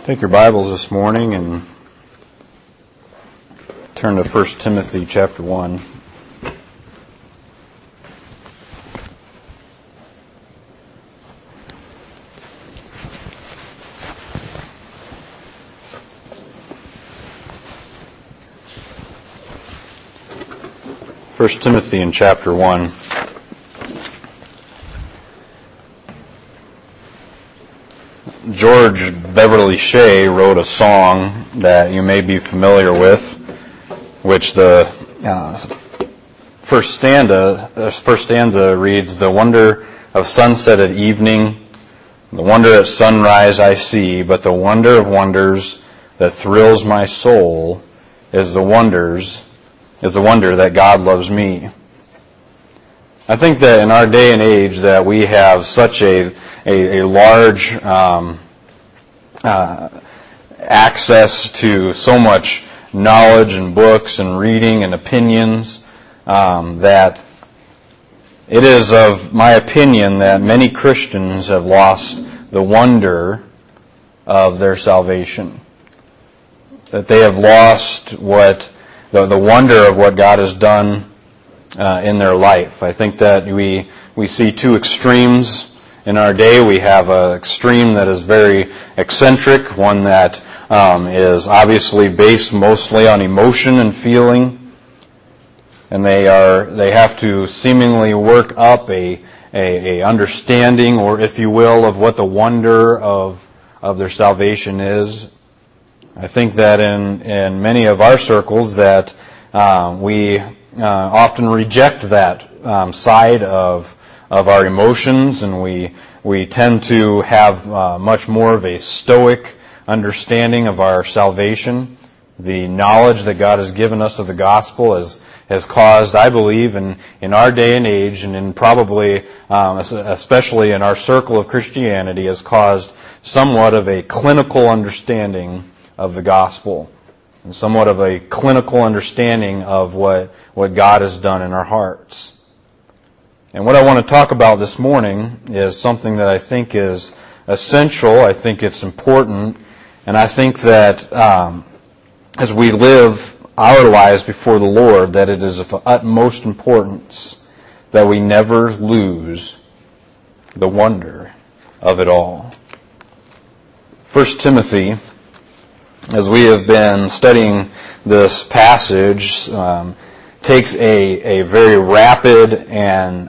Take your Bibles this morning and turn to 1 Timothy chapter 1. First Timothy in chapter 1. George Beverly Shea wrote a song that you may be familiar with, which the first stanza reads, "The wonder of sunset at evening, the wonder at sunrise I see, but the wonder of wonders that thrills my soul is the wonder that God loves me." I think that in our day and age that we have such a large access to so much knowledge and books and reading and opinions that it is of my opinion that many Christians have lost the wonder of their salvation. That they have lost the wonder of what God has done in their life. I think that we see two extremes in our day. We have an extreme that is very eccentric, one that is obviously based mostly on emotion and feeling, and they have to seemingly work up a understanding, or if you will, of what the wonder of their salvation is. I think that in many of our circles that we often reject that side of our emotions, and we tend to have much more of a stoic understanding of our salvation. The knowledge that God has given us of the gospel has caused, I believe, in our day and age, and in probably, especially in our circle of Christianity, has caused somewhat of a clinical understanding of the gospel, and somewhat of a clinical understanding of what God has done in our hearts. And what I want to talk about this morning is something that I think is essential. I think it's important, and I think that as we live our lives before the Lord, that it is of utmost importance that we never lose the wonder of it all. 1 Timothy, as we have been studying this passage, takes a very rapid and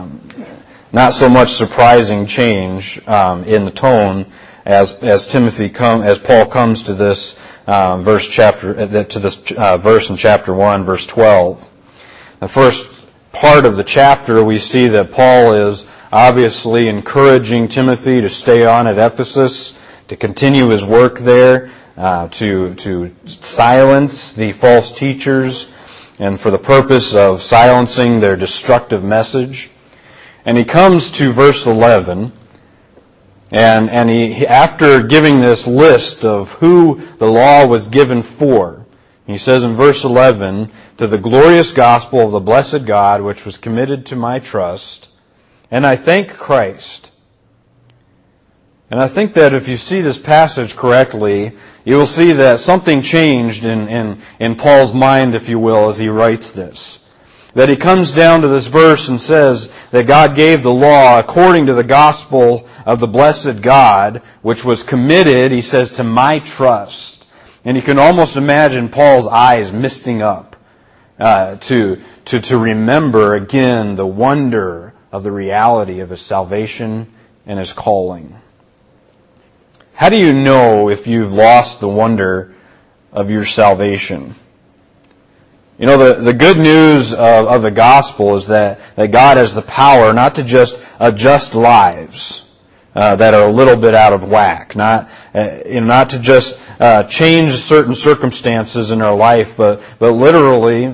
not so much surprising change in the tone as Paul comes to this verse in chapter 1, verse 12. The first part of the chapter, we see that Paul is obviously encouraging Timothy to stay on at Ephesus, to continue his work there, to silence the false teachers, and for the purpose of silencing their destructive message. And he comes to verse 11, and he, after giving this list of who the law was given for, he says in verse 11, "To the glorious gospel of the blessed God, which was committed to my trust, and I thank Christ." And I think that if you see this passage correctly, you will see that something changed in Paul's mind, if you will, as he writes this. That he comes down to this verse and says that God gave the law according to the gospel of the blessed God, which was committed, he says, to my trust. And you can almost imagine Paul's eyes misting up to remember again the wonder of the reality of his salvation and his calling. How do you know if you've lost the wonder of your salvation? You know, the good news of the gospel is that God has the power not to just adjust lives that are a little bit out of whack, not to just change certain circumstances in our life, but literally,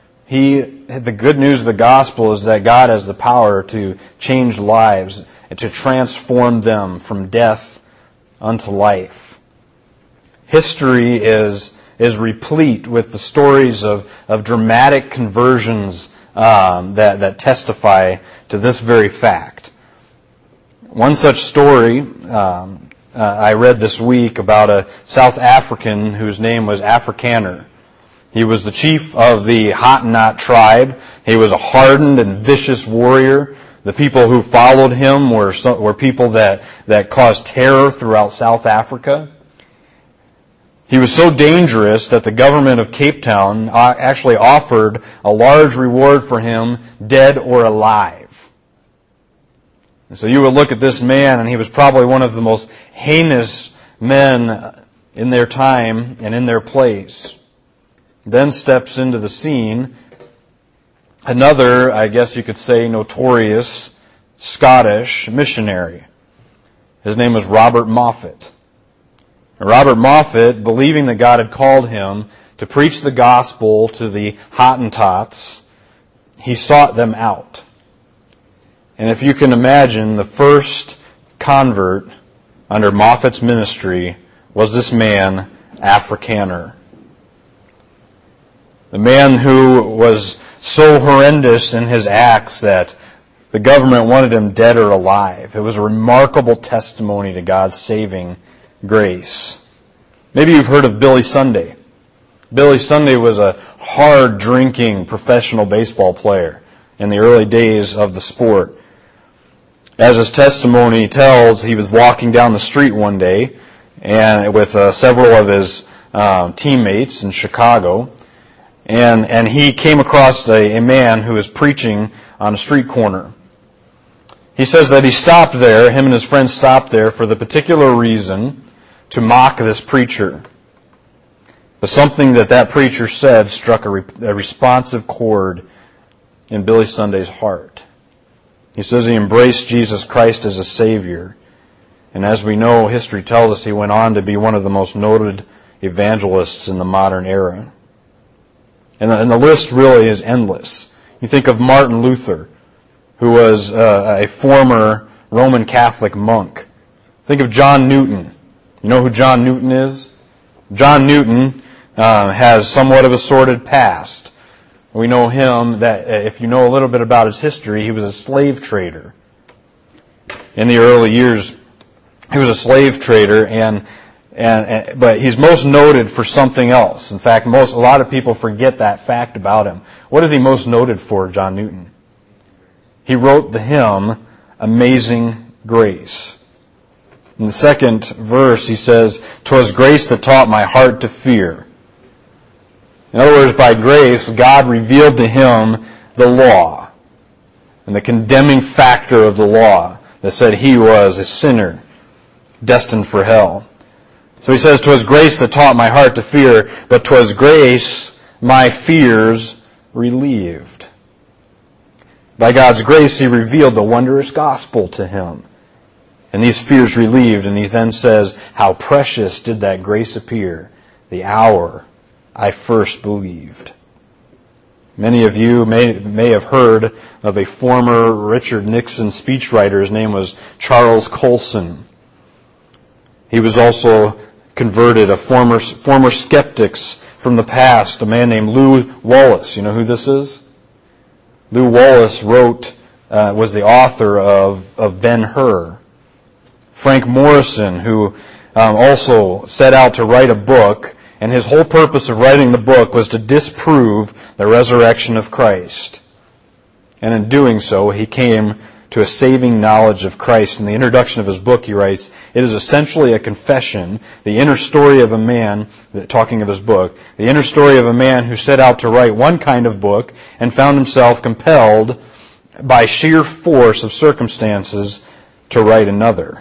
the good news of the gospel is that God has the power to change lives and to transform them from death unto life. History is replete with the stories of dramatic conversions that testify to this very fact. One such story I read this week about a South African whose name was Afrikaner. He was the chief of the Hatenat tribe. He was a hardened and vicious warrior. The people who followed him were people that caused terror throughout South Africa. He was so dangerous that the government of Cape Town actually offered a large reward for him, dead or alive. And so you would look at this man, and he was probably one of the most heinous men in their time and in their place. Then steps into the scene another, I guess you could say, notorious Scottish missionary. His name was Robert Moffat. Robert Moffat, believing that God had called him to preach the gospel to the Hottentots, he sought them out. And if you can imagine, the first convert under Moffat's ministry was this man, Afrikaner. The man who was so horrendous in his acts that the government wanted him dead or alive. It was a remarkable testimony to God's saving grace. Maybe you've heard of Billy Sunday. Billy Sunday was a hard-drinking professional baseball player in the early days of the sport. As his testimony tells, he was walking down the street one day and with several of his teammates in Chicago, and he came across a man who was preaching on a street corner. He says that he stopped there, him and his friends stopped there for the particular reason to mock this preacher. But something that preacher said struck a responsive chord in Billy Sunday's heart. He says he embraced Jesus Christ as a Savior. And as we know, history tells us he went on to be one of the most noted evangelists in the modern era. And the list really is endless. You think of Martin Luther, who was a former Roman Catholic monk. Think of John Newton. You know who John Newton is? John Newton has somewhat of a sordid past. We know him that if you know a little bit about his history, he was a slave trader. In the early years, he was a slave trader, but he's most noted for something else. In fact, a lot of people forget that fact about him. What is he most noted for, John Newton? He wrote the hymn, Amazing Grace. In the second verse, he says, "'Twas grace that taught my heart to fear." In other words, by grace, God revealed to him the law and the condemning factor of the law that said he was a sinner destined for hell. So he says, "'Twas grace that taught my heart to fear, but 'twas grace my fears relieved." By God's grace, he revealed the wondrous gospel to him. And these fears relieved, and he then says, "How precious did that grace appear, the hour I first believed." Many of you may have heard of a former Richard Nixon speechwriter. His name was Charles Colson. He was also converted, a former skeptics from the past, a man named Lew Wallace. You know who this is? Lew Wallace was the author of Ben-Hur. Frank Morrison, who also set out to write a book, and his whole purpose of writing the book was to disprove the resurrection of Christ. And in doing so, he came to a saving knowledge of Christ. In the introduction of his book, he writes, "It is essentially a confession, the inner story of a man," talking of his book, "the inner story of a man who set out to write one kind of book and found himself compelled by sheer force of circumstances to write another."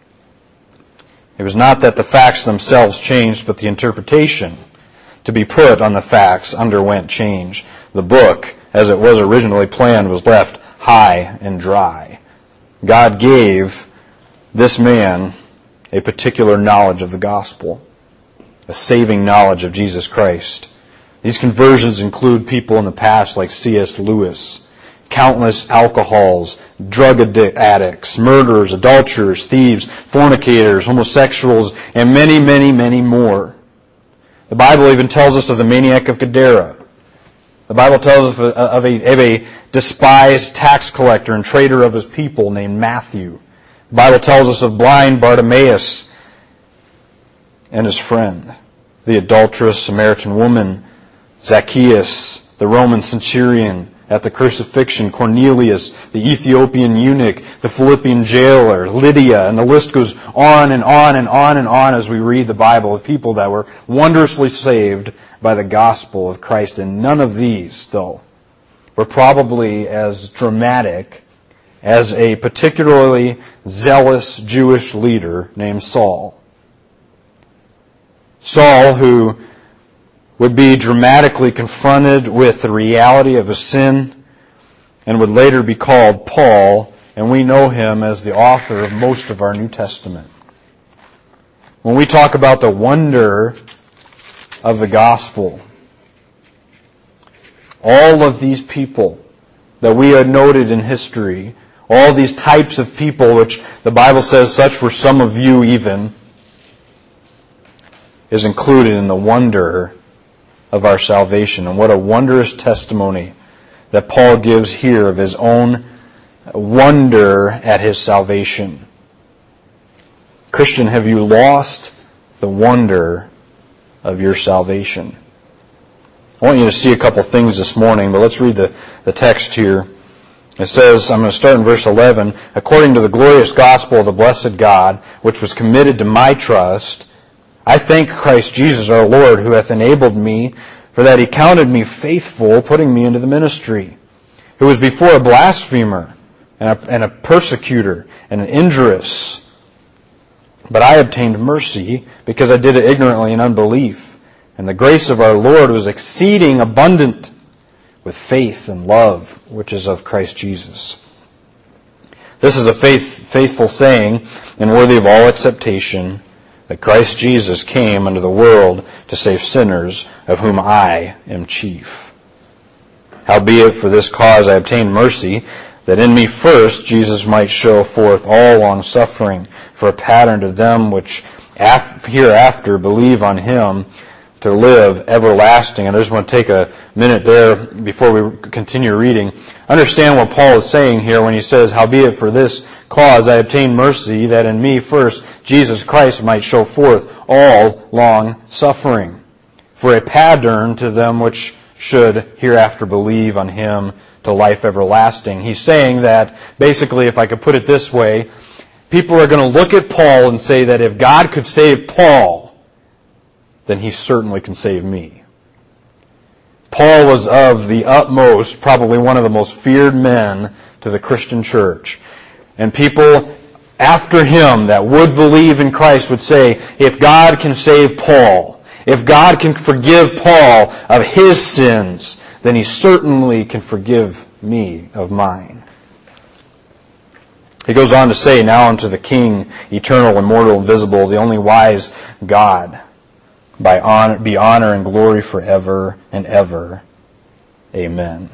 It was not that the facts themselves changed, but the interpretation to be put on the facts underwent change. The book, as it was originally planned, was left high and dry. God gave this man a particular knowledge of the gospel, a saving knowledge of Jesus Christ. These conversions include people in the past like C.S. Lewis, countless alcohols, drug addicts, murderers, adulterers, thieves, fornicators, homosexuals, and many, many, many more. The Bible even tells us of the maniac of Gadara. The Bible tells us of a despised tax collector and traitor of his people named Matthew. The Bible tells us of blind Bartimaeus, and his friend, the adulterous Samaritan woman, Zacchaeus, the Roman centurion at the crucifixion, Cornelius, the Ethiopian eunuch, the Philippian jailer, Lydia, and the list goes on and on and on and on as we read the Bible of people that were wondrously saved by the gospel of Christ. And none of these, though, were probably as dramatic as a particularly zealous Jewish leader named Saul. Saul, who would be dramatically confronted with the reality of his sin and would later be called Paul, and we know him as the author of most of our New Testament. When we talk about the wonder of the gospel, all of these people that we had noted in history, all these types of people, which the Bible says such were some of you even, is included in the wonder of our salvation. And what a wondrous testimony that Paul gives here of his own wonder at his salvation. Christian, have you lost the wonder of your salvation? I want you to see a couple things this morning, but let's read the text here. It says, I'm going to start in verse 11, according to the glorious gospel of the blessed God, which was committed to my trust, I thank Christ Jesus our Lord, who hath enabled me, for that he counted me faithful, putting me into the ministry, who was before a blasphemer, and a persecutor, and an injurious. But I obtained mercy, because I did it ignorantly in unbelief. And the grace of our Lord was exceeding abundant with faith and love, which is of Christ Jesus. This is a faithful saying, and worthy of all acceptation, that Christ Jesus came unto the world to save sinners, of whom I am chief. Howbeit for this cause I obtained mercy, that in me first Jesus might show forth all long-suffering, for a pattern to them which hereafter believe on him, to live everlasting. And I just want to take a minute there before we continue reading. Understand what Paul is saying here when he says, howbeit for this cause I obtained mercy, that in me first Jesus Christ might show forth all long suffering, for a pattern to them which should hereafter believe on him to life everlasting. He's saying that, basically, if I could put it this way, people are going to look at Paul and say that if God could save Paul, then he certainly can save me. Paul was of the utmost, probably one of the most feared men to the Christian church. And people after him that would believe in Christ would say, if God can save Paul, if God can forgive Paul of his sins, then he certainly can forgive me of mine. He goes on to say, now unto the King, eternal, immortal, invisible, the only wise God, be honor and glory forever and ever. Amen.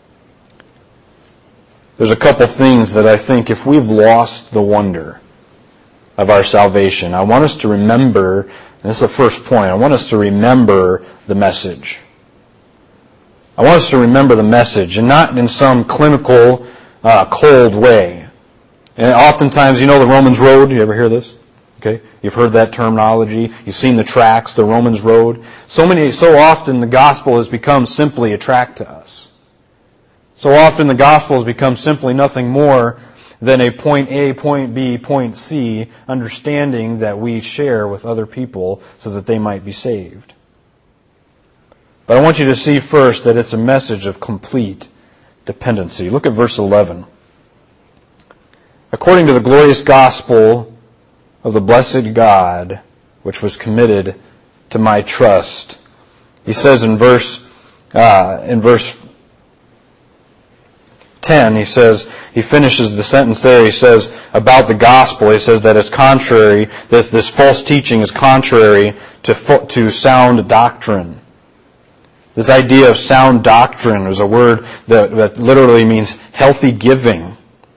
There's a couple things that I think if we've lost the wonder of our salvation, I want us to remember, and this is the first point, I want us to remember the message. I want us to remember the message, and not in some clinical, cold way. And oftentimes, you know the Romans Road, you ever hear this? Okay, you've heard that terminology. You've seen the tracks, the Romans Road. So often the gospel has become simply a track to us. So often the gospel has become simply nothing more than a point A, point B, point C understanding that we share with other people so that they might be saved. But I want you to see first that it's a message of complete dependency. Look at verse 11. According to the glorious gospel of the blessed God, which was committed to my trust. He says in verse 10, he finishes the sentence there, he says, about the gospel, he says that it's contrary, this false teaching is contrary to sound doctrine. This idea of sound doctrine is a word that literally means healthy giving.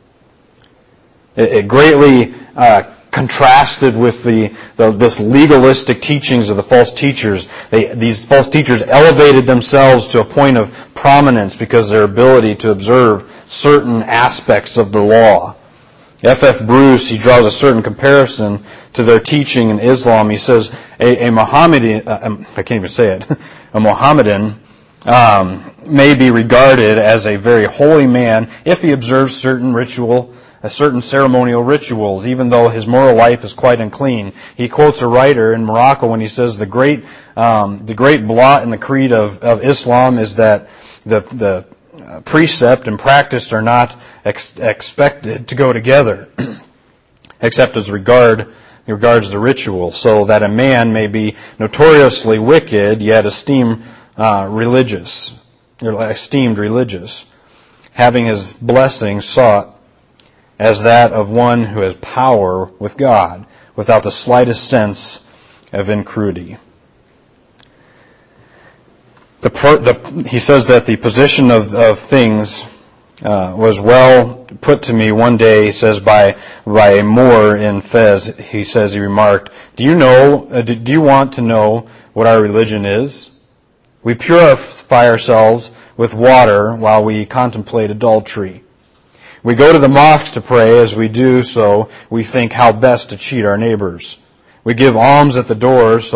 It greatly contrasted with this legalistic teachings of the false teachers. These false teachers elevated themselves to a point of prominence because of their ability to observe certain aspects of the law. F.F. Bruce, he draws a certain comparison to their teaching in Islam. He says a Mohammedan, I can't even say it, a Mohammedan may be regarded as a very holy man if he observes certain ceremonial rituals, even though his moral life is quite unclean. He quotes a writer in Morocco when he says the great blot in the creed of Islam is that the precept and practice are not expected to go together, except as regards the ritual, so that a man may be notoriously wicked yet esteemed religious, having his blessing sought as that of one who has power with God, without the slightest sense of incruity. He says that the position of things was well put to me one day, he says, by a Moor in Fez. He says, he remarked, do you want to know what our religion is? We purify ourselves with water while we contemplate adultery. We go to the mosque to pray. As we do so, we think how best to cheat our neighbors. We give alms at the doors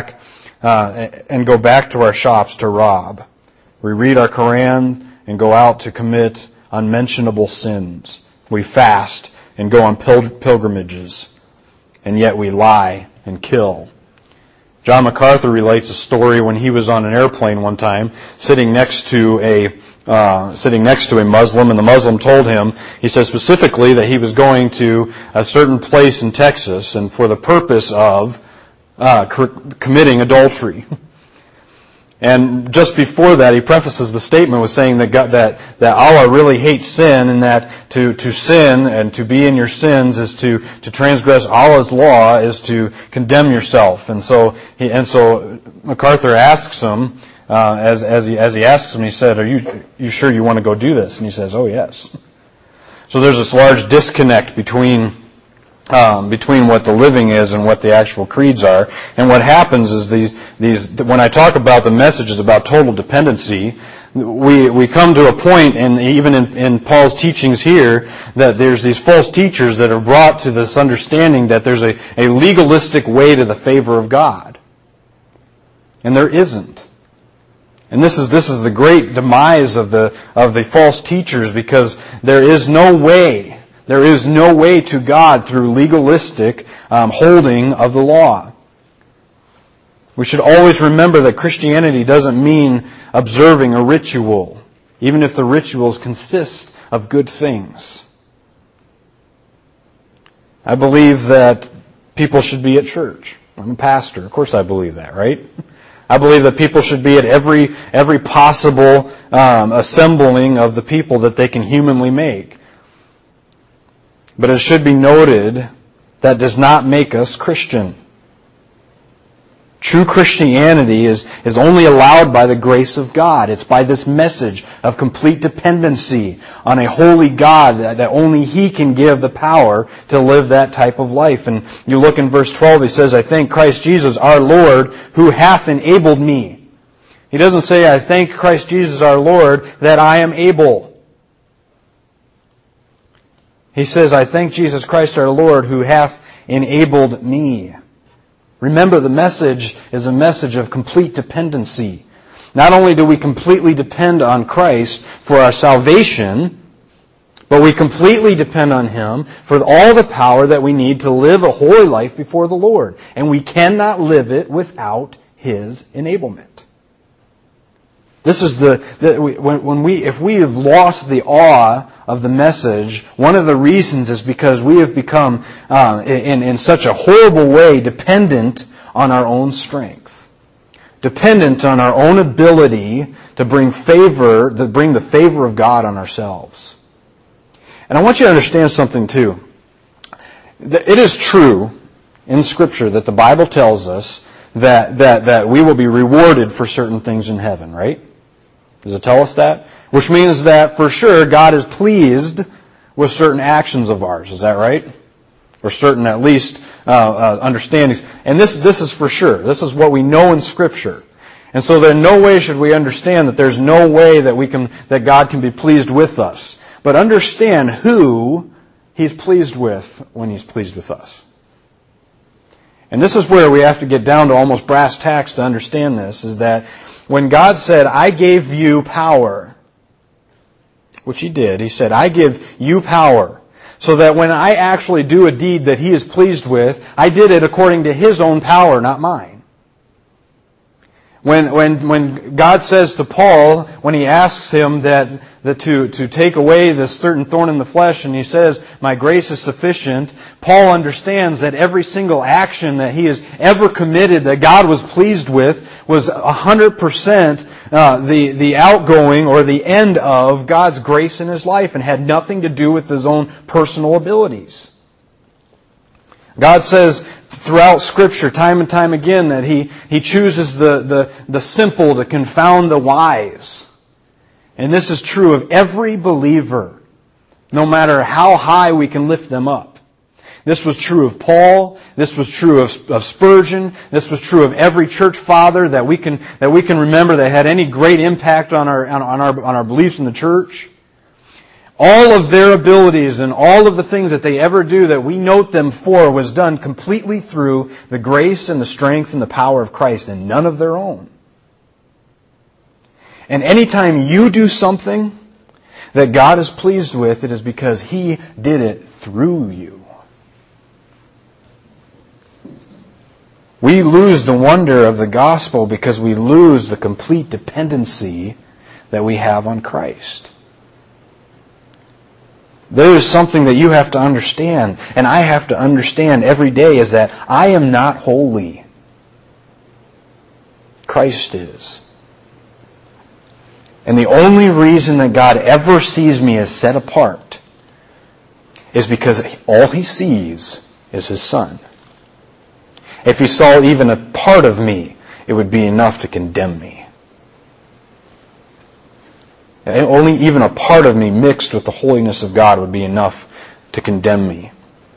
and go back to our shops to rob. We read our Quran and go out to commit unmentionable sins. We fast and go on pilgrimages, and yet we lie and kill. John MacArthur relates a story when he was on an airplane one time, sitting next to a Muslim, and the Muslim told him, he says specifically that he was going to a certain place in Texas, and for the purpose of committing adultery. And just before that, he prefaces the statement with saying that Allah really hates sin, and that to sin and to be in your sins is to transgress Allah's law, is to condemn yourself. And so MacArthur asks him, as he asks him, he said, "Are you sure you want to go do this?" And he says, "Oh yes." So there's this large disconnect between what the living is and what the actual creeds are. And what happens is these when I talk about the messages about total dependency, we come to a point, and even in Paul's teachings here, that there's these false teachers that are brought to this understanding that there's a legalistic way to the favor of God. And there isn't. And this is the great demise of the false teachers, because there is no way to God through legalistic holding of the law. We should always remember that Christianity doesn't mean observing a ritual, even if the rituals consist of good things. I believe that people should be at church. I'm a pastor. Of course I believe that, right? I believe that people should be at every possible assembling of the people that they can humanly make. But it should be noted that does not make us Christian. True Christianity is only allowed by the grace of God. It's by this message of complete dependency on a holy God that only He can give the power to live that type of life. And you look in verse 12, he says, "I thank Christ Jesus our Lord, who hath enabled me." He doesn't say, "I thank Christ Jesus our Lord that I am able." He says, "I thank Jesus Christ our Lord who hath enabled me." Remember, the message is a message of complete dependency. Not only do we completely depend on Christ for our salvation, but we completely depend on Him for all the power that we need to live a holy life before the Lord. And we cannot live it without His enablement. This is if we have lost the awe of the message, one of the reasons is because we have become, in such a horrible way, dependent on our own strength, dependent on our own ability to bring the favor of God on ourselves. And I want you to understand something too. It is true in Scripture that the Bible tells us that we will be rewarded for certain things in heaven, right? Does it tell us that? Which means that for sure God is pleased with certain actions of ours. Is that right? Or certain, at least, understandings. And this is for sure. This is what we know in Scripture. And so in no way should we understand that there's no way that God can be pleased with us. But understand who He's pleased with when He's pleased with us. And this is where we have to get down to almost brass tacks to understand this, is that when God said, I gave you power, which He did, He said, I give you power, so that when I actually do a deed that He is pleased with, I did it according to His own power, not mine. When God says to Paul, when he asks him that to take away this certain thorn in the flesh, and he says, my grace is sufficient, Paul understands that every single action that he has ever committed that God was pleased with was 100% the outgoing or the end of God's grace in his life and had nothing to do with his own personal abilities. God says throughout Scripture, time and time again, that He chooses the simple to confound the wise. And this is true of every believer, no matter how high we can lift them up. This was true of Paul. This was true of Spurgeon. This was true of every church father that we can remember that had any great impact on our beliefs in the church. All of their abilities and all of the things that they ever do that we note them for was done completely through the grace and the strength and the power of Christ and none of their own. And anytime you do something that God is pleased with, it is because He did it through you. We lose the wonder of the gospel because we lose the complete dependency that we have on Christ. There is something that you have to understand, and I have to understand every day, is that I am not holy. Christ is. And the only reason that God ever sees me as set apart is because all He sees is His Son. If He saw even a part of me, it would be enough to condemn me. Only even a part of me mixed with the holiness of God would be enough to condemn me.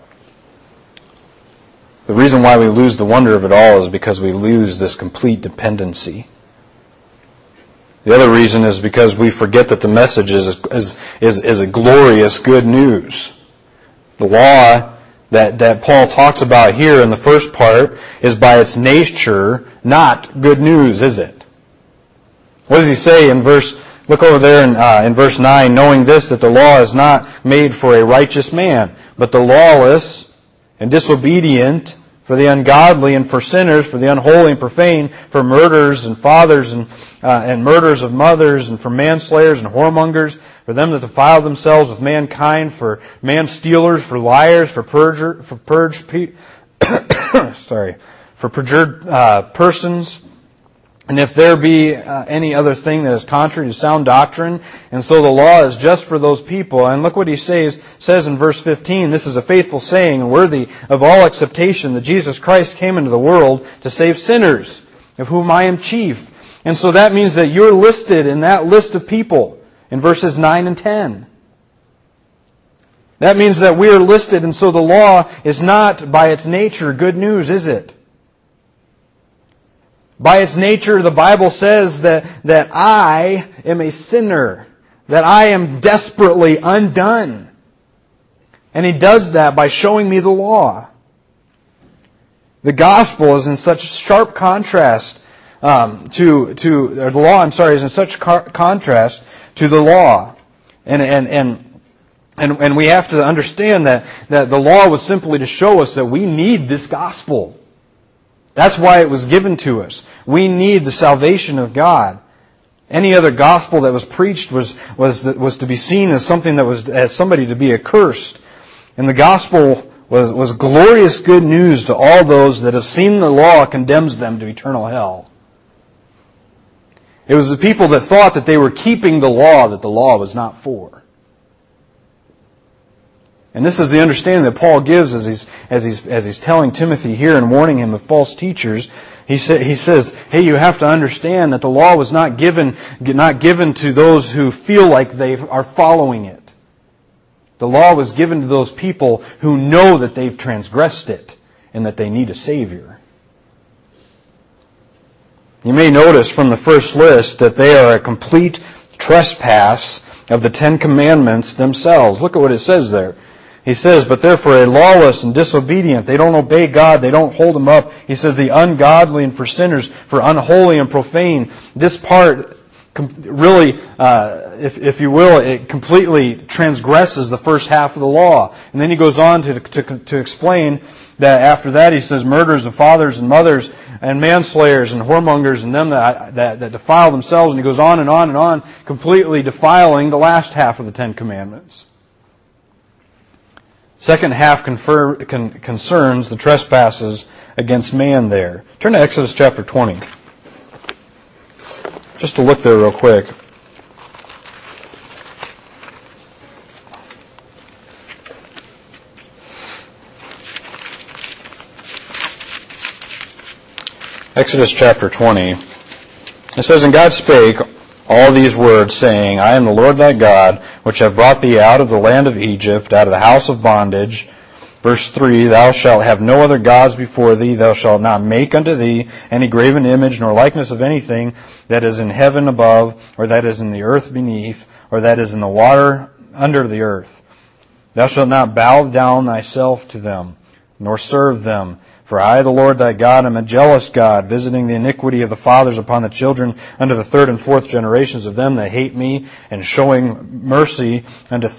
The reason why we lose the wonder of it all is because we lose this complete dependency. The other reason is because we forget that the message is a glorious good news. The law that Paul talks about here in the first part is by its nature not good news, is it? What does he say in look over there in verse 9, knowing this, that the law is not made for a righteous man, but the lawless and disobedient, for the ungodly and for sinners, for the unholy and profane, for murderers and fathers and murderers of mothers, and for manslayers and whoremongers, for them that defile themselves with mankind, for man-stealers, for liars, for perjured persons. And if there be any other thing that is contrary to sound doctrine, and so the law is just for those people. And look what he says in verse 15, this is a faithful saying and worthy of all acceptation, that Jesus Christ came into the world to save sinners, of whom I am chief. And so that means that you're listed in that list of people in verses 9 and 10. That means that we are listed, and so the law is not by its nature good news, is it? By its nature, the Bible says that I am a sinner, that I am desperately undone. And He does that by showing me the law. The gospel is in such sharp contrast the law is in such contrast to the law. And we have to understand that the law was simply to show us that we need this gospel. That's why it was given to us. We need the salvation of God. Any other gospel that was preached was to be seen as something that was as somebody to be accursed. And the gospel was glorious good news to all those that have seen the law condemns them to eternal hell. It was the people that thought that they were keeping the law that the law was not for. And this is the understanding that Paul gives as he's telling Timothy here and warning him of false teachers. He says, hey, you have to understand that the law was not given to those who feel like they are following it. The law was given to those people who know that they've transgressed it and that they need a Savior. You may notice from the first list that they are a complete trespass of the Ten Commandments themselves. Look at what it says there. He says, but they're for a lawless and disobedient. They don't obey God. They don't hold Him up. He says, the ungodly and for sinners, for unholy and profane. This part really, if you will, it completely transgresses the first half of the law. And then he goes on to explain that after that he says, murderers of fathers and mothers and manslayers and whoremongers and them that defile themselves. And he goes on and on and on, completely defiling the last half of the Ten Commandments. Second half concerns the trespasses against man there. Turn to Exodus chapter 20. Just to look there real quick. Exodus chapter 20. It says, And God spake all these words, saying, I am the Lord thy God, which have brought thee out of the land of Egypt, out of the house of bondage. Verse 3, Thou shalt have no other gods before thee. Thou shalt not make unto thee any graven image, nor likeness of anything that is in heaven above, or that is in the earth beneath, or that is in the water under the earth. Thou shalt not bow down thyself to them, nor serve them. For I, the Lord thy God, am a jealous God, visiting the iniquity of the fathers upon the children unto the third and fourth generations of them that hate me, and showing mercy unto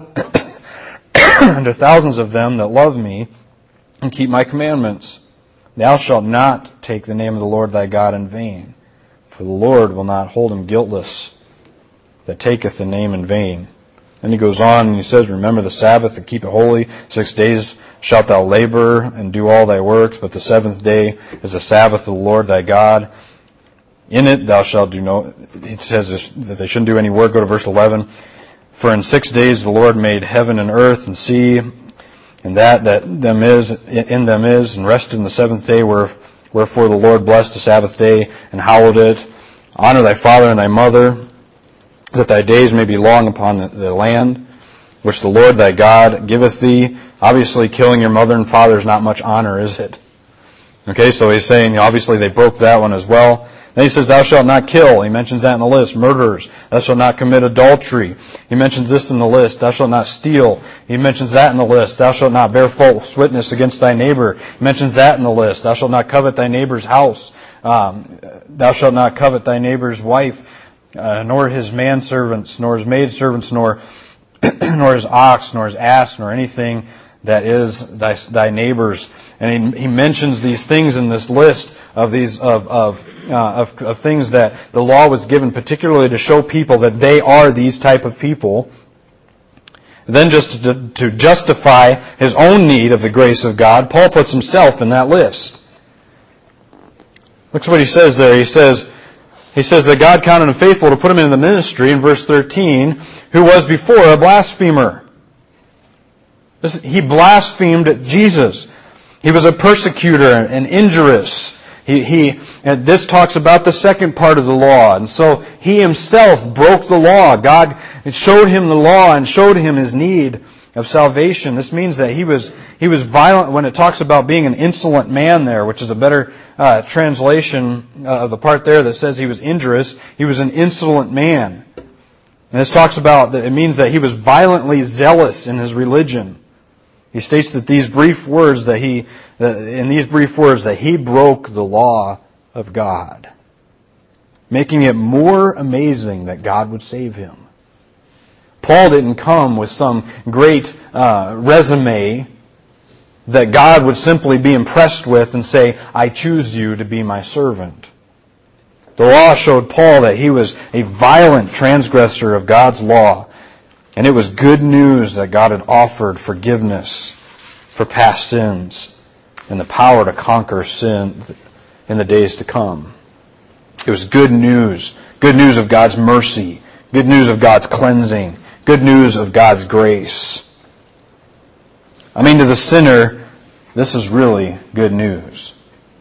thousands of them that love me, and keep my commandments. Thou shalt not take the name of the Lord thy God in vain, for the Lord will not hold him guiltless that taketh the name in vain. Then he goes on and he says, Remember the Sabbath and keep it holy. 6 days shalt thou labor and do all thy works, but the seventh day is the Sabbath of the Lord thy God. In it thou shalt do no... It says that they shouldn't do any work. Go to verse 11. For in 6 days the Lord made heaven and earth and sea, and that in them is, and rested in the seventh day, wherefore the Lord blessed the Sabbath day and hallowed it. Honor thy father and thy mother, that thy days may be long upon the land, which the Lord thy God giveth thee. Obviously, killing your mother and father is not much honor, is it? Okay, so he's saying, obviously they broke that one as well. Then he says, Thou shalt not kill. He mentions that in the list. Murderers. Thou shalt not commit adultery. He mentions this in the list. Thou shalt not steal. He mentions that in the list. Thou shalt not bear false witness against thy neighbor. He mentions that in the list. Thou shalt not covet thy neighbor's house. Thou shalt not covet thy neighbor's wife, nor his manservants, nor his maidservants, nor his ox, nor his ass, nor anything that is thy neighbor's. And he mentions these things in this list of these of things that the law was given particularly to show people that they are these type of people. Then just to justify his own need of the grace of God, Paul puts himself in that list. Look what he says there. He says that God counted him faithful to put him into the ministry in verse 13, who was before a blasphemer. He blasphemed Jesus. He was a persecutor and injurious. And this talks about the second part of the law. And so he himself broke the law. God showed him the law and showed him his need of salvation. This means that he was violent. When it talks about being an insolent man there, which is a better translation of the part there that says he was injurious, he was an insolent man. And this talks about that it means that he was violently zealous in his religion. He states that in these brief words that he broke the law of God, making it more amazing that God would save him. Paul didn't come with some great resume that God would simply be impressed with and say, I choose you to be my servant. The law showed Paul that he was a violent transgressor of God's law. And it was good news that God had offered forgiveness for past sins and the power to conquer sin in the days to come. It was good news of God's mercy, good news of God's cleansing, good news of God's grace. I mean, to the sinner, this is really good news.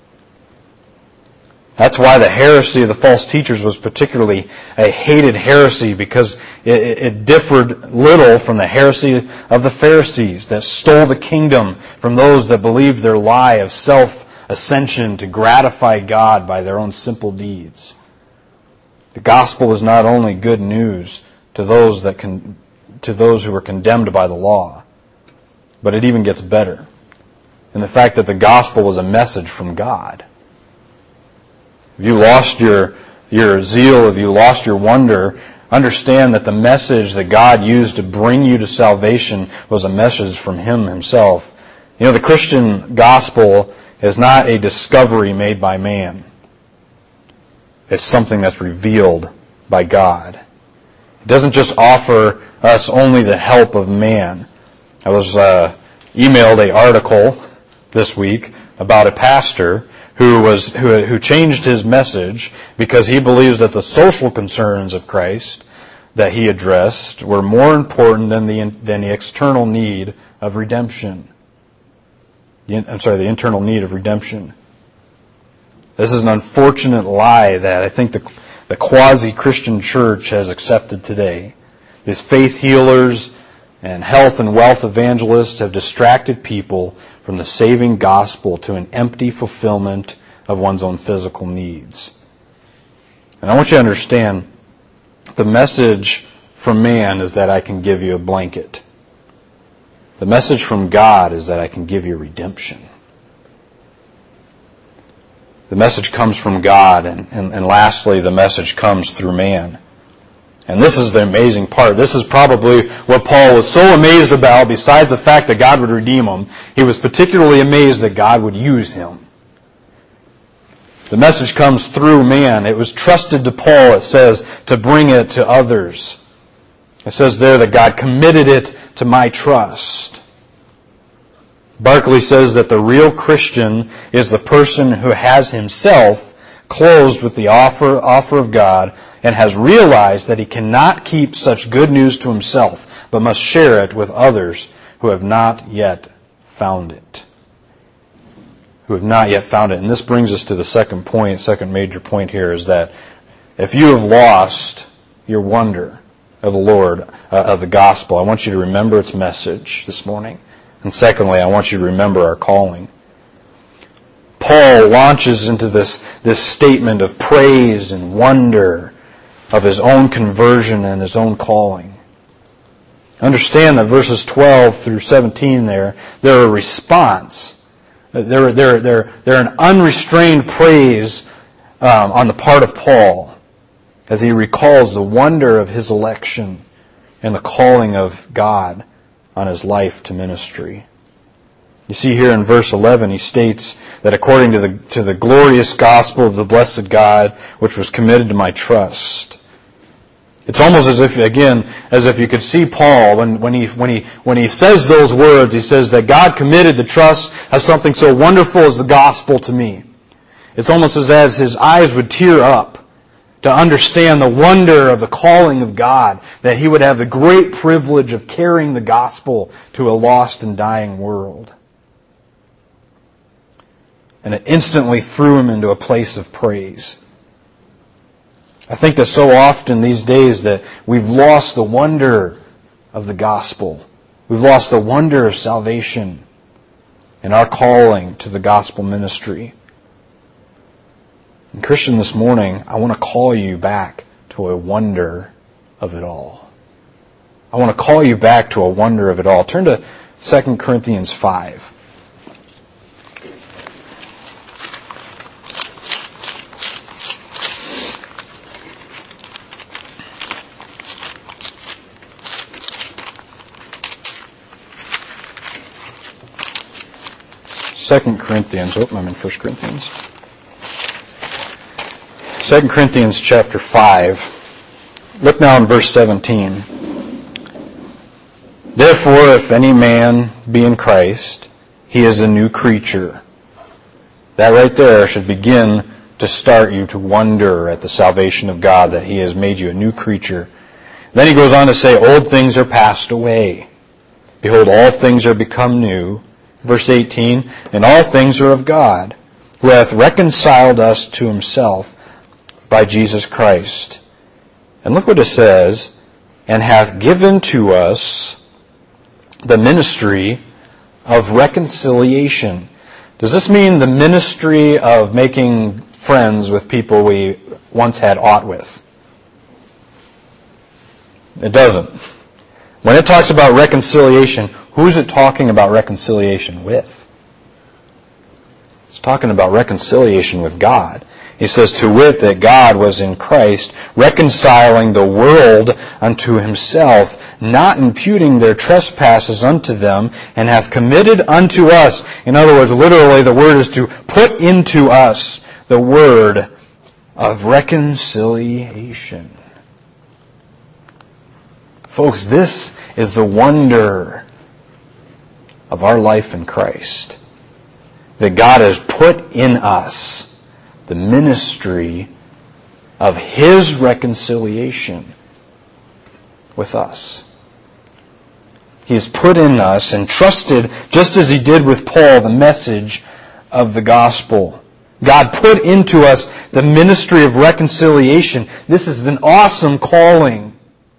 That's why the heresy of the false teachers was particularly a hated heresy, because it differed little from the heresy of the Pharisees that stole the kingdom from those that believed their lie of self-ascension to gratify God by their own simple deeds. The gospel was not only good news to those who were condemned by the law, But it even gets better in the fact that the gospel was a message from God. If you lost your zeal, if you lost your wonder, understand that the message that God used to bring you to salvation was a message from Him Himself. You know, the Christian gospel is not a discovery made by man. It's something that's revealed by God. It doesn't just offer us only the help of man. I was emailed an article this week about a pastor who changed his message because he believes that the social concerns of Christ that he addressed were more important than the external need of redemption. The internal need of redemption. This is an unfortunate lie that I think the quasi-Christian church has accepted today. These faith healers and health and wealth evangelists have distracted people from the saving gospel to an empty fulfillment of one's own physical needs. And I want you to understand, the message from man is that I can give you a blanket. The message from God is that I can give you redemption. The message comes from God, and lastly, the message comes through man. And this is the amazing part. This is probably what Paul was so amazed about, besides the fact that God would redeem him. He was particularly amazed that God would use him. The message comes through man. It was trusted to Paul, it says, to bring it to others. It says there that God committed it to my trust. Barclay says that the real Christian is the person who has himself closed with the offer of God and has realized that he cannot keep such good news to himself, but must share it with others who have not yet found it. Who have not yet found it. And this brings us to the second major point here, is that if you have lost your wonder of the Lord, of the gospel, I want you to remember its message this morning. And secondly, I want you to remember our calling. Paul launches into this statement of praise and wonder of his own conversion and his own calling. Understand that verses 12 through 17 they're a response. They're an unrestrained praise on the part of Paul as he recalls the wonder of his election and the calling of God on his life to ministry. You see here in verse 11, he states that according to the glorious gospel of the blessed God, which was committed to my trust. It's almost as if you could see Paul when he says those words. He says that God committed the trust of something so wonderful as the gospel to me. It's almost as his eyes would tear up to understand the wonder of the calling of God, that he would have the great privilege of carrying the gospel to a lost and dying world. And it instantly threw him into a place of praise. I think that so often these days that we've lost the wonder of the gospel. We've lost the wonder of salvation and our calling to the gospel ministry. And Christian, this morning, I want to call you back to a wonder of it all. I want to call you back to a wonder of it all. Turn to 2 Corinthians 5. I'm in 1 Corinthians. 2 Corinthians chapter 5. Look now in verse 17. Therefore, if any man be in Christ, he is a new creature. That right there should begin to start you to wonder at the salvation of God, that He has made you a new creature. Then he goes on to say, old things are passed away. Behold, all things are become new. Verse 18, and all things are of God, who hath reconciled us to Himself by Jesus Christ. And look what it says, and hath given to us the ministry of reconciliation. Does this mean the ministry of making friends with people we once had aught with? It doesn't. When it talks about reconciliation, Who's it talking about reconciliation with? It's talking about reconciliation with God. He says, to wit, that God was in Christ, reconciling the world unto himself, not imputing their trespasses unto them, and hath committed unto us. In other words, literally, the word is to put into us the word of reconciliation. Folks, this is the wonder of our life in Christ. That God has put in us the ministry of His reconciliation with us. He has put in us and trusted, just as He did with Paul, the message of the gospel. God put into us the ministry of reconciliation. This is an awesome calling.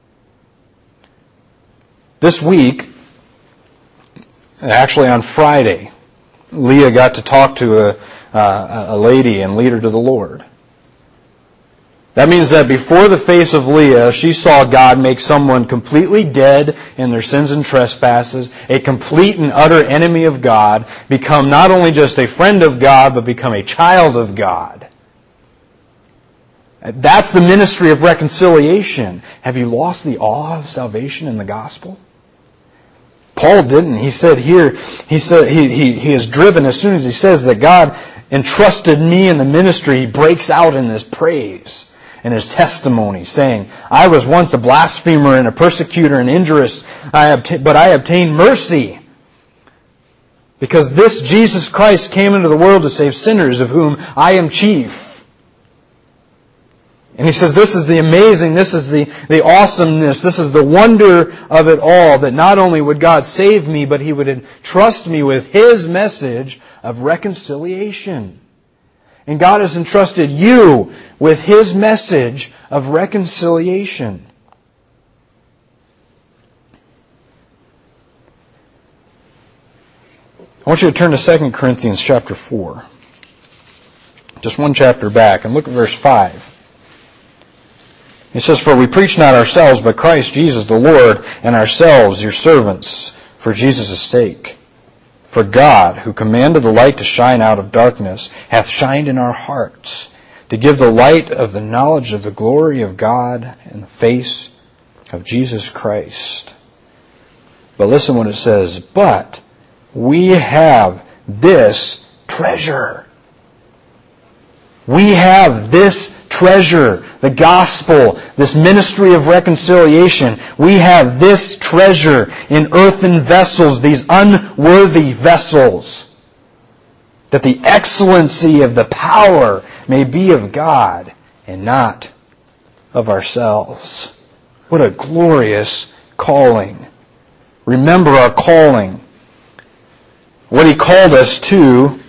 This week, actually on Friday, Leah got to talk to a lady and lead her to the Lord. That means that before the face of Leah, she saw God make someone completely dead in their sins and trespasses, a complete and utter enemy of God, become not only just a friend of God, but become a child of God. That's the ministry of reconciliation. Have you lost the awe of salvation in the gospel? Paul didn't. He said here, he is driven as soon as he says that God entrusted me in the ministry, he breaks out in this praise and his testimony, saying, I was once a blasphemer and a persecutor and injurious, but I obtained mercy. Because this Jesus Christ came into the world to save sinners, of whom I am chief. And he says, this is the amazing, this is the awesomeness, this is the wonder of it all, that not only would God save me, but He would entrust me with His message of reconciliation. And God has entrusted you with His message of reconciliation. I want you to turn to 2 Corinthians chapter 4. Just one chapter back, and look at verse 5. He says, For we preach not ourselves, but Christ Jesus the Lord, and ourselves your servants, for Jesus' sake. For God, who commanded the light to shine out of darkness, hath shined in our hearts, to give the light of the knowledge of the glory of God in the face of Jesus Christ. But listen what it says, But we have this treasure. We have this treasure, the gospel, this ministry of reconciliation. We have this treasure in earthen vessels, these unworthy vessels, that the excellency of the power may be of God and not of ourselves. What a glorious calling. Remember our calling. What He called us to,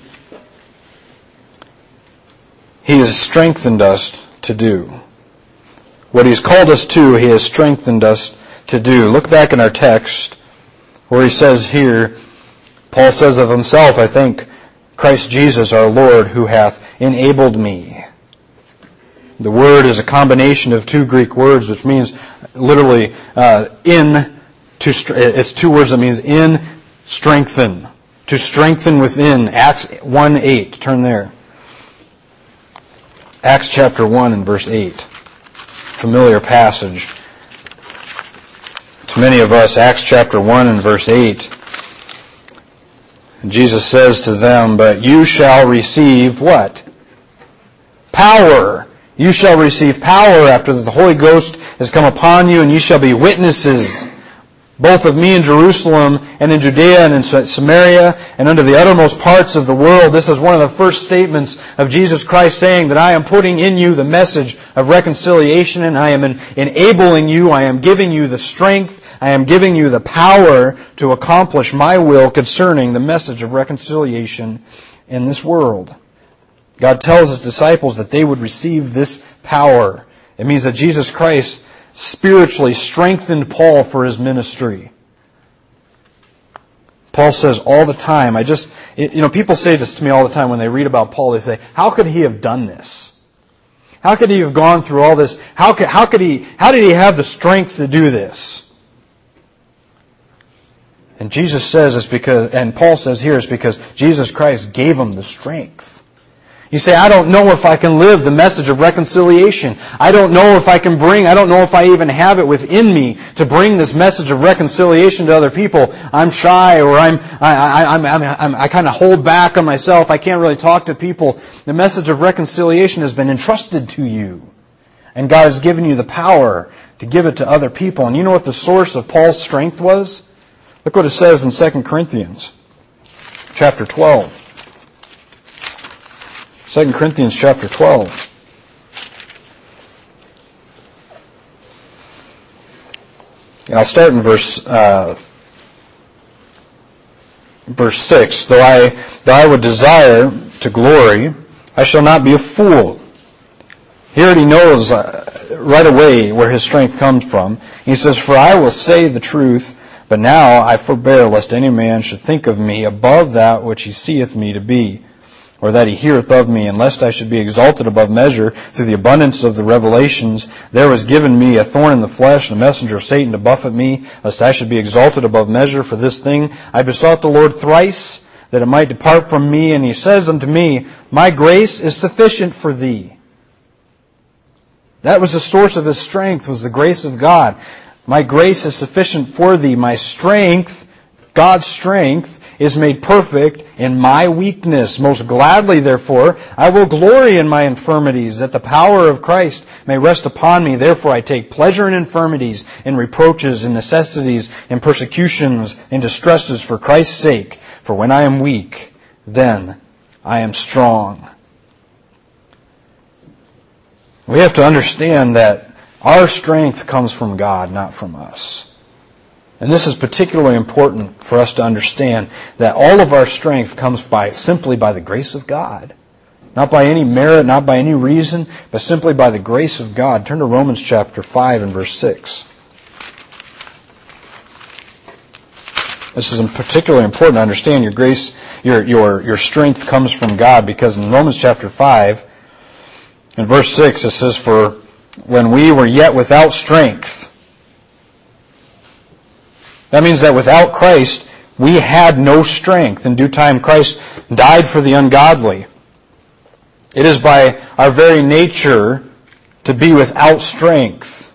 He has strengthened us to do. What He's called us to, He has strengthened us to do. Look back in our text where he says here, Paul says of himself, I think, Christ Jesus our Lord, who hath enabled me. The word is a combination of two Greek words, which means literally it's two words that means in, strengthen. To strengthen within. Acts 1:8. Turn there. Acts chapter 1 and verse 8. Familiar passage to many of us. Acts chapter 1 and verse 8. And Jesus says to them, But you shall receive what? Power. You shall receive power after the Holy Ghost has come upon you, and you shall be witnesses, both of me in Jerusalem and in Judea and in Samaria and unto the uttermost parts of the world. This is one of the first statements of Jesus Christ saying that I am putting in you the message of reconciliation, and I am enabling you, I am giving you the strength, I am giving you the power to accomplish my will concerning the message of reconciliation in this world. God tells His disciples that they would receive this power. It means that Jesus Christ spiritually strengthened Paul for his ministry. Paul says all the time, people say this to me all the time when they read about Paul, they say, how could he have done this? How could he have gone through all this? How did he have the strength to do this? And Jesus says it's because, and Paul says here it's because Jesus Christ gave him the strength. You say, I don't know if I can live the message of reconciliation. I don't know if I even have it within me to bring this message of reconciliation to other people. I'm shy, or I kind of hold back on myself. I can't really talk to people. The message of reconciliation has been entrusted to you. And God has given you the power to give it to other people. And you know what the source of Paul's strength was? Look what it says in 2 Corinthians chapter 12. 2 Corinthians chapter 12. And I'll start in verse 6. Though I would desire to glory, I shall not be a fool. Here he knows right away where his strength comes from. He says, For I will say the truth, but now I forbear lest any man should think of me above that which he seeth me to be, or that he heareth of me, and lest I should be exalted above measure through the abundance of the revelations. There was given me a thorn in the flesh, and a messenger of Satan to buffet me, lest I should be exalted above measure. For this thing I besought the Lord thrice, that it might depart from me. And he says unto me, My grace is sufficient for thee. That was the source of his strength, was the grace of God. My grace is sufficient for thee. My strength, God's strength, is made perfect in my weakness. Most gladly, therefore, I will glory in my infirmities, that the power of Christ may rest upon me. Therefore I take pleasure in infirmities, in reproaches, in necessities, in persecutions, in distresses for Christ's sake. For when I am weak, then I am strong. We have to understand that our strength comes from God, not from us. And this is particularly important for us to understand, that all of our strength comes simply by the grace of God. Not by any merit, not by any reason, but simply by the grace of God. Turn to Romans chapter 5 and verse 6. This is particularly important to understand. Your grace, your strength comes from God, because in Romans chapter 5, in verse 6, it says, For when we were yet without strength. That means that without Christ, we had no strength. In due time, Christ died for the ungodly. It is by our very nature to be without strength.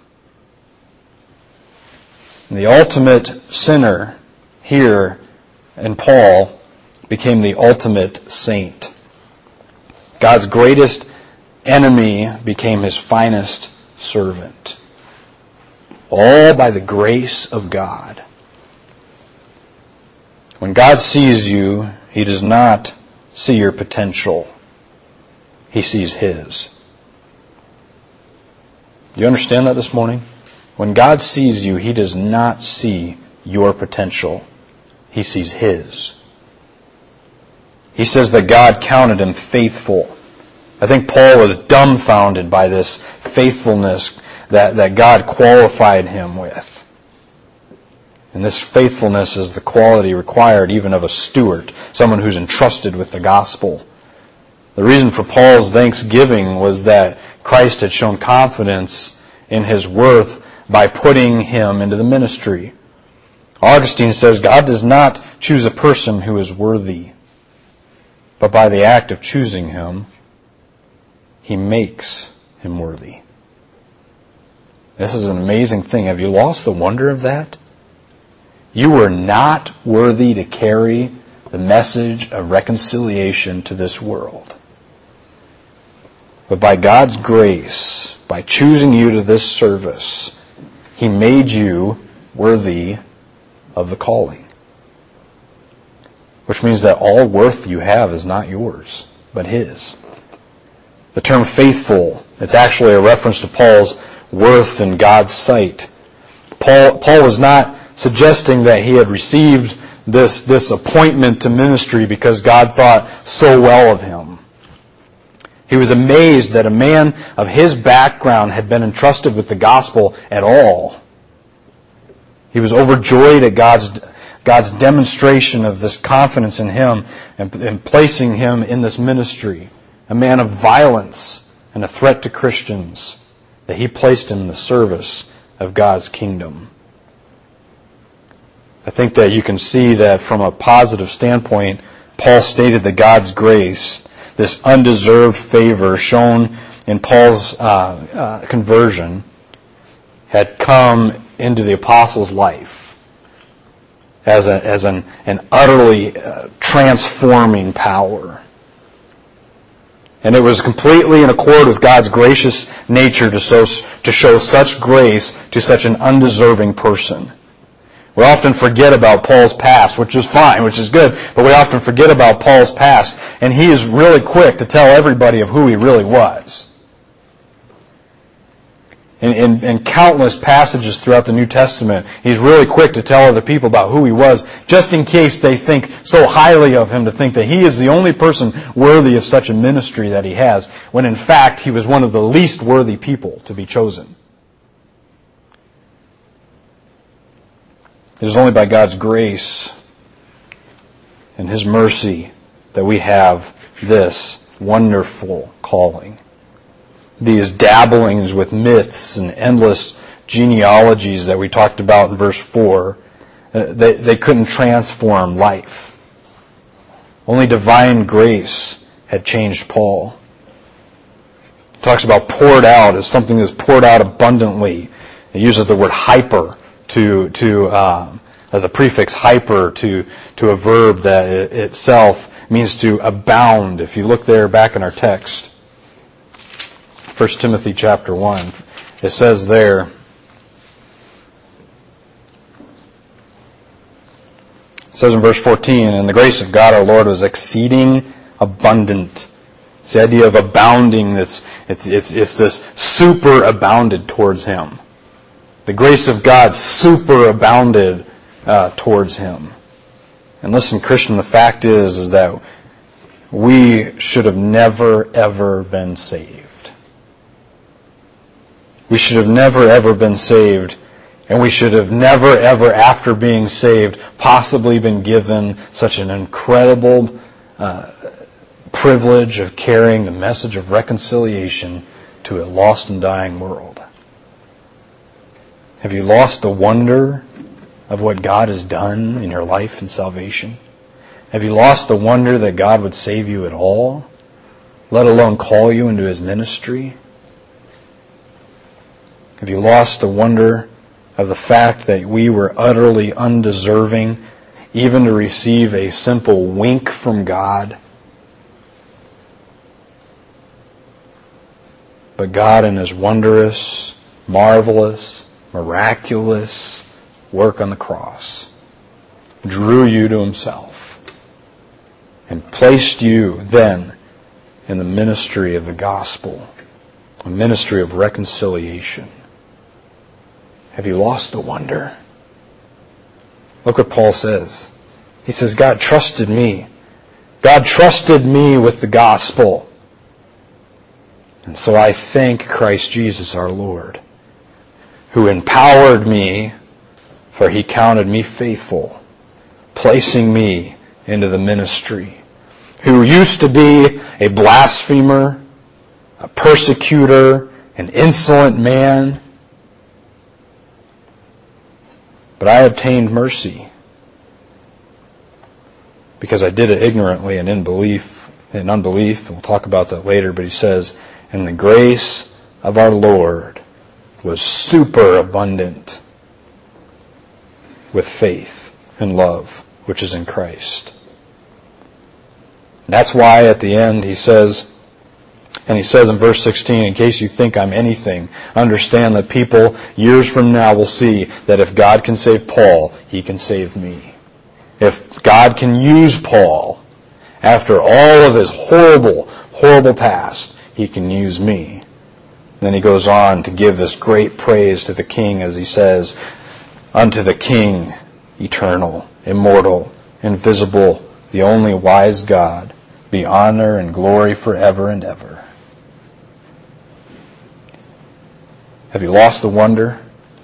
And the ultimate sinner here in Paul became the ultimate saint. God's greatest enemy became his finest servant. All by the grace of God. When God sees you, He does not see your potential. He sees His. Do you understand that this morning? When God sees you, He does not see your potential. He sees His. He says that God counted him faithful. I think Paul was dumbfounded by this faithfulness that God qualified him with. And this faithfulness is the quality required even of a steward, someone who's entrusted with the gospel. The reason for Paul's thanksgiving was that Christ had shown confidence in his worth by putting him into the ministry. Augustine says, God does not choose a person who is worthy, but by the act of choosing him, He makes him worthy. This is an amazing thing. Have you lost the wonder of that? You were not worthy to carry the message of reconciliation to this world. But by God's grace, by choosing you to this service, He made you worthy of the calling. Which means that all worth you have is not yours, but His. The term faithful, it's actually a reference to Paul's worth in God's sight. Paul was not suggesting that he had received this appointment to ministry because God thought so well of him. He was amazed that a man of his background had been entrusted with the gospel at all. He was overjoyed at God's demonstration of this confidence in him and placing him in this ministry. A man of violence and a threat to Christians, that He placed him in the service of God's kingdom. I think that you can see that from a positive standpoint, Paul stated that God's grace, this undeserved favor shown in Paul's conversion, had come into the apostle's life as an utterly transforming power. And it was completely in accord with God's gracious nature to show such grace to such an undeserving person. We often forget about Paul's past, which is fine, which is good, but we often forget about Paul's past, and he is really quick to tell everybody of who he really was. In countless passages throughout the New Testament, he's really quick to tell other people about who he was, just in case they think so highly of him to think that he is the only person worthy of such a ministry that he has, when in fact he was one of the least worthy people to be chosen. It is only by God's grace and His mercy that we have this wonderful calling. These dabblings with myths and endless genealogies that we talked about in verse 4, they couldn't transform life. Only divine grace had changed Paul. It talks about poured out as something that's poured out abundantly. It uses the word hyper to the prefix hyper to a verb that itself means to abound. If you look there back in our text, 1 Timothy chapter 1, it says there, it says in verse 14, "And the grace of God our Lord was exceeding abundant." It's the idea of abounding. It's this super abounded towards Him. The grace of God super abounded towards Him. And listen, Christian, the fact is that we should have never, ever been saved. We should have never, ever been saved. And we should have never, ever, after being saved, possibly been given such an incredible privilege of carrying the message of reconciliation to a lost and dying world. Have you lost the wonder of what God has done in your life and salvation? Have you lost the wonder that God would save you at all, let alone call you into His ministry? Have you lost the wonder of the fact that we were utterly undeserving even to receive a simple wink from God? But God, in His wondrous, marvelous, miraculous work on the cross, drew you to Himself and placed you then in the ministry of the gospel, a ministry of reconciliation. Have you lost the wonder? Look what Paul says. He says, God trusted me. God trusted me with the gospel. And so I thank Christ Jesus our Lord, who empowered me, for He counted me faithful, placing me into the ministry. Who used to be a blasphemer, a persecutor, an insolent man, but I obtained mercy because I did it ignorantly and in unbelief. We'll talk about that later, but he says, and the grace of our Lord was super abundant with faith and love, which is in Christ. That's why at the end he says, and he says in verse 16, in case you think I'm anything, understand that people years from now will see that if God can save Paul, He can save me. If God can use Paul, after all of his horrible, horrible past, He can use me. Then he goes on to give this great praise to the King as he says, unto the King, eternal, immortal, invisible, the only wise God, be honor and glory forever and ever. Have you lost the wonder?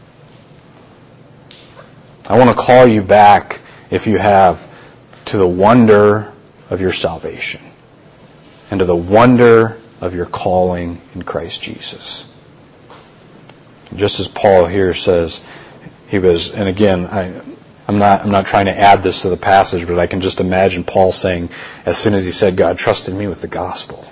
I want to call you back, if you have, to the wonder of your salvation and to the wonder of your calling in Christ Jesus. Just as Paul here says, he was, and again, I'm not trying to add this to the passage, but I can just imagine Paul saying, as soon as he said, God trusted me with the gospel,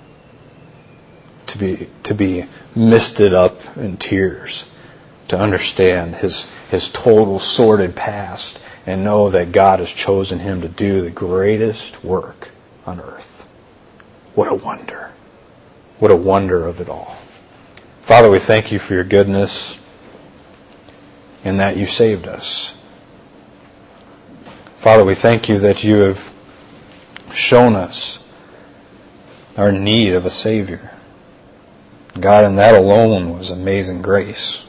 to be misted up in tears, to understand his total sordid past, and know that God has chosen him to do the greatest work on earth. What a wonder. What a wonder of it all. Father, we thank you for your goodness and that you saved us. Father, we thank you that you have shown us our need of a Savior. God, and that alone was amazing grace.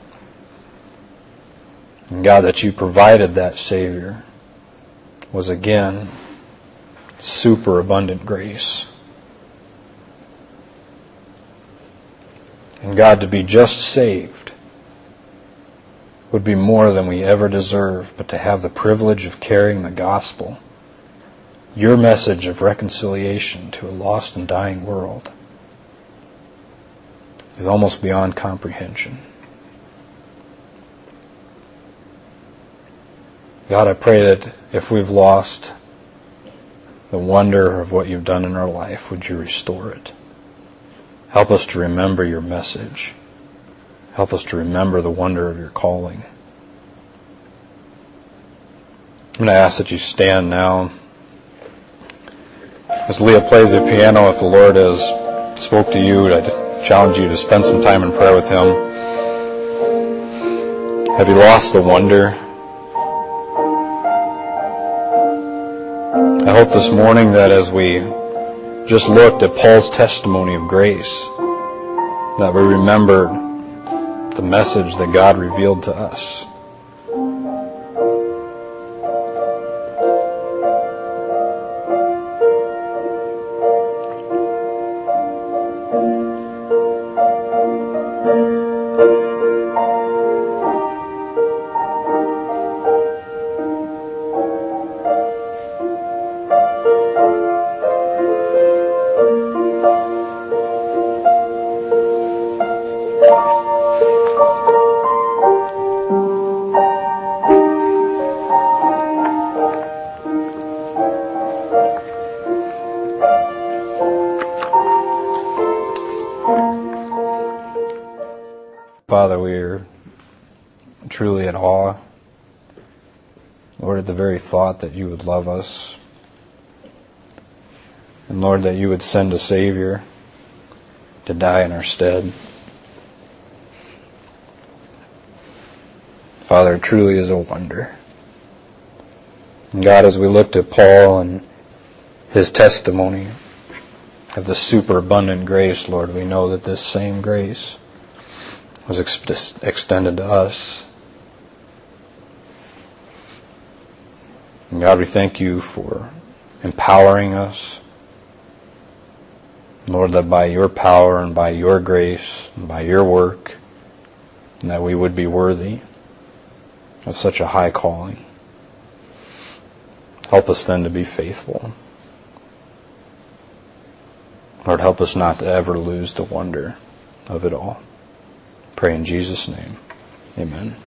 And God, that you provided that Savior was again super abundant grace. And God, to be just saved would be more than we ever deserve, but to have the privilege of carrying the gospel, your message of reconciliation to a lost and dying world, is almost beyond comprehension. God, I pray that if we've lost the wonder of what you've done in our life, would you restore it? Help us to remember your message. Help us to remember the wonder of your calling. I'm going to ask that you stand now. As Leah plays the piano, if the Lord has spoke to you, I challenge you to spend some time in prayer with him. Have you lost the wonder? I hope this morning that as we just looked at Paul's testimony of grace, that we remembered the message that God revealed to us. Father, we are truly at awe, Lord, at the very thought that you would love us. And Lord, that you would send a Savior to die in our stead. Father, it truly is a wonder. And God, as we looked at Paul and his testimony of the superabundant grace, Lord, we know that this same grace was extended to us. And God, we thank you for empowering us. Lord, that by your power and by your grace and by your work, and that we would be worthy of such a high calling. Help us then to be faithful. Lord, help us not to ever lose the wonder of it all. Pray in Jesus' name. Amen.